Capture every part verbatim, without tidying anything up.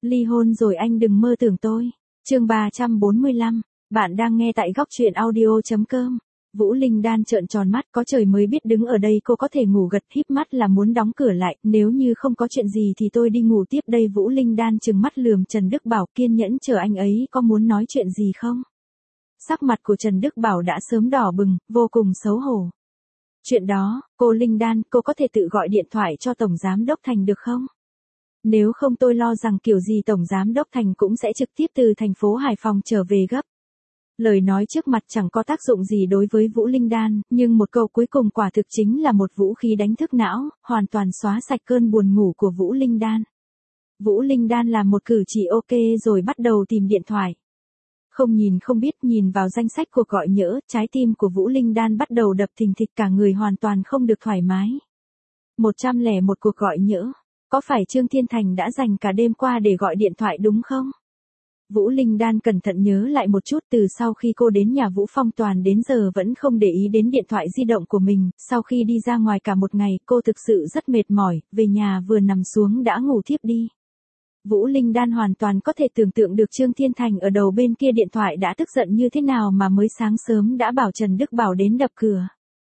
Ly hôn rồi anh đừng mơ tưởng tôi. Chương ba trăm bốn mươi lăm, bạn đang nghe tại góc truyện audio chấm com. Vũ Linh Đan trợn tròn mắt, có trời mới biết đứng ở đây cô có thể ngủ gật híp mắt là muốn đóng cửa lại, nếu như không có chuyện gì thì tôi đi ngủ tiếp đây. Vũ Linh Đan trừng mắt lườm Trần Đức Bảo, kiên nhẫn chờ anh ấy có muốn nói chuyện gì không. Sắc mặt của Trần Đức Bảo đã sớm đỏ bừng, vô cùng xấu hổ. Chuyện đó, cô Linh Đan, cô có thể tự gọi điện thoại cho Tổng Giám Đốc Thành được không? Nếu không tôi lo rằng kiểu gì Tổng Giám Đốc Thành cũng sẽ trực tiếp từ thành phố Hải Phòng trở về gấp. Lời nói trước mặt chẳng có tác dụng gì đối với Vũ Linh Đan, nhưng một câu cuối cùng quả thực chính là một vũ khí đánh thức não, hoàn toàn xóa sạch cơn buồn ngủ của Vũ Linh Đan. Vũ Linh Đan làm một cử chỉ ok rồi bắt đầu tìm điện thoại. Không nhìn không biết, nhìn vào danh sách cuộc gọi nhỡ, trái tim của Vũ Linh Đan bắt đầu đập thình thịch, cả người hoàn toàn không được thoải mái. một trăm lẻ một cuộc gọi nhỡ. Có phải Trương Thiên Thành đã dành cả đêm qua để gọi điện thoại đúng không? Vũ Linh Đan cẩn thận nhớ lại một chút, từ sau khi cô đến nhà Vũ Phong Toàn đến giờ vẫn không để ý đến điện thoại di động của mình, sau khi đi ra ngoài cả một ngày cô thực sự rất mệt mỏi, về nhà vừa nằm xuống đã ngủ thiếp đi. Vũ Linh Đan hoàn toàn có thể tưởng tượng được Trương Thiên Thành ở đầu bên kia điện thoại đã tức giận như thế nào mà mới sáng sớm đã bảo Trần Đức Bảo đến đập cửa.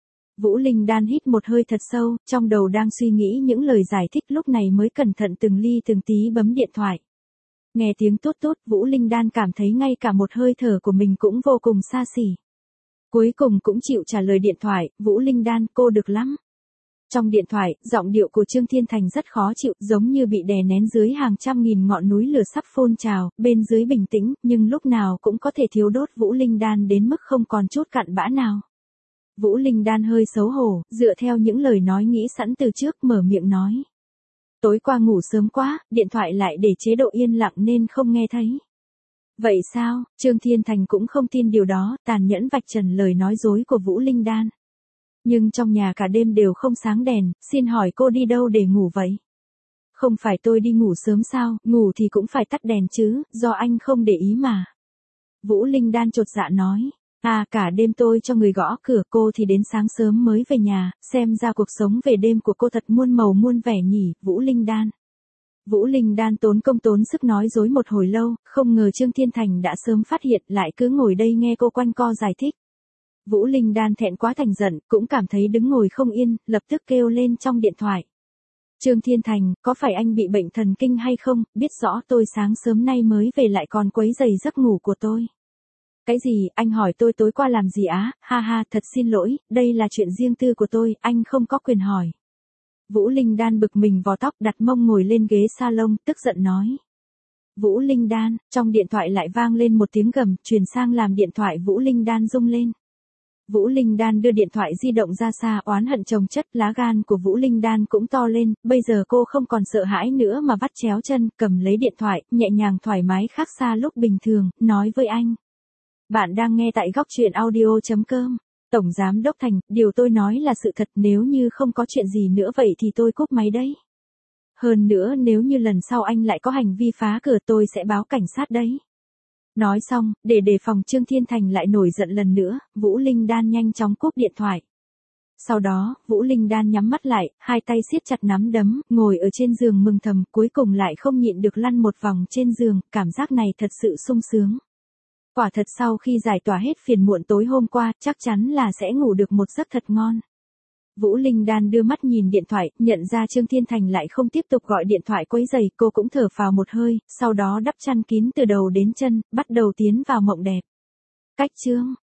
Vũ Linh Đan hít một hơi thật sâu, trong đầu đang suy nghĩ những lời giải thích, lúc này mới cẩn thận từng ly từng tí bấm điện thoại. Nghe tiếng tốt tốt, Vũ Linh Đan cảm thấy ngay cả một hơi thở của mình cũng vô cùng xa xỉ. Cuối cùng cũng chịu trả lời điện thoại. Vũ Linh Đan, cô được lắm. Trong điện thoại, giọng điệu của Trương Thiên Thành rất khó chịu, giống như bị đè nén dưới hàng trăm nghìn ngọn núi lửa sắp phun trào, bên dưới bình tĩnh, nhưng lúc nào cũng có thể thiêu đốt Vũ Linh Đan đến mức không còn chút cặn bã nào. Vũ Linh Đan hơi xấu hổ, dựa theo những lời nói nghĩ sẵn từ trước, mở miệng nói. Tối qua ngủ sớm quá, điện thoại lại để chế độ yên lặng nên không nghe thấy. Vậy sao? Trương Thiên Thành cũng không tin điều đó, tàn nhẫn vạch trần lời nói dối của Vũ Linh Đan. Nhưng trong nhà cả đêm đều không sáng đèn, xin hỏi cô đi đâu để ngủ vậy? Không phải tôi đi ngủ sớm sao, ngủ thì cũng phải tắt đèn chứ, do anh không để ý mà. Vũ Linh Đan chột dạ nói. À, cả đêm tôi cho người gõ cửa, cô thì đến sáng sớm mới về nhà, xem ra cuộc sống về đêm của cô thật muôn màu muôn vẻ nhỉ, Vũ Linh Đan. Vũ Linh Đan tốn công tốn sức nói dối một hồi lâu, không ngờ Trương Thiên Thành đã sớm phát hiện, lại cứ ngồi đây nghe cô quanh co giải thích. Vũ Linh Đan thẹn quá thành giận, cũng cảm thấy đứng ngồi không yên, lập tức kêu lên trong điện thoại. Trương Thiên Thành, có phải anh bị bệnh thần kinh hay không, biết rõ tôi sáng sớm nay mới về lại còn quấy rầy giấc ngủ của tôi. Cái gì, anh hỏi tôi tối qua làm gì á, ha ha, thật xin lỗi, đây là chuyện riêng tư của tôi, anh không có quyền hỏi. Vũ Linh Đan bực mình vò tóc, đặt mông ngồi lên ghế salon, tức giận nói. Vũ Linh Đan, trong điện thoại lại vang lên một tiếng gầm, truyền sang làm điện thoại Vũ Linh Đan rung lên. Vũ Linh Đan đưa điện thoại di động ra xa, oán hận chồng chất, lá gan của Vũ Linh Đan cũng to lên, bây giờ cô không còn sợ hãi nữa mà vắt chéo chân, cầm lấy điện thoại, nhẹ nhàng thoải mái khác xa lúc bình thường, nói với anh. Bạn đang nghe tại góc truyện audio chấm com. Tổng Giám Đốc Thành, điều tôi nói là sự thật, nếu như không có chuyện gì nữa vậy thì tôi cúp máy đấy. Hơn nữa nếu như lần sau anh lại có hành vi phá cửa tôi sẽ báo cảnh sát đấy. Nói xong, để đề phòng Trương Thiên Thành lại nổi giận lần nữa, Vũ Linh Đan nhanh chóng cúp điện thoại. Sau đó, Vũ Linh Đan nhắm mắt lại, hai tay siết chặt nắm đấm, ngồi ở trên giường mừng thầm, cuối cùng lại không nhịn được lăn một vòng trên giường, cảm giác này thật sự sung sướng. Quả thật sau khi giải tỏa hết phiền muộn tối hôm qua, chắc chắn là sẽ ngủ được một giấc thật ngon. Vũ Linh Đan đưa mắt nhìn điện thoại, nhận ra Trương Thiên Thành lại không tiếp tục gọi điện thoại quấy rầy, cô cũng thở phào một hơi, sau đó đắp chăn kín từ đầu đến chân, bắt đầu tiến vào mộng đẹp. Cách chương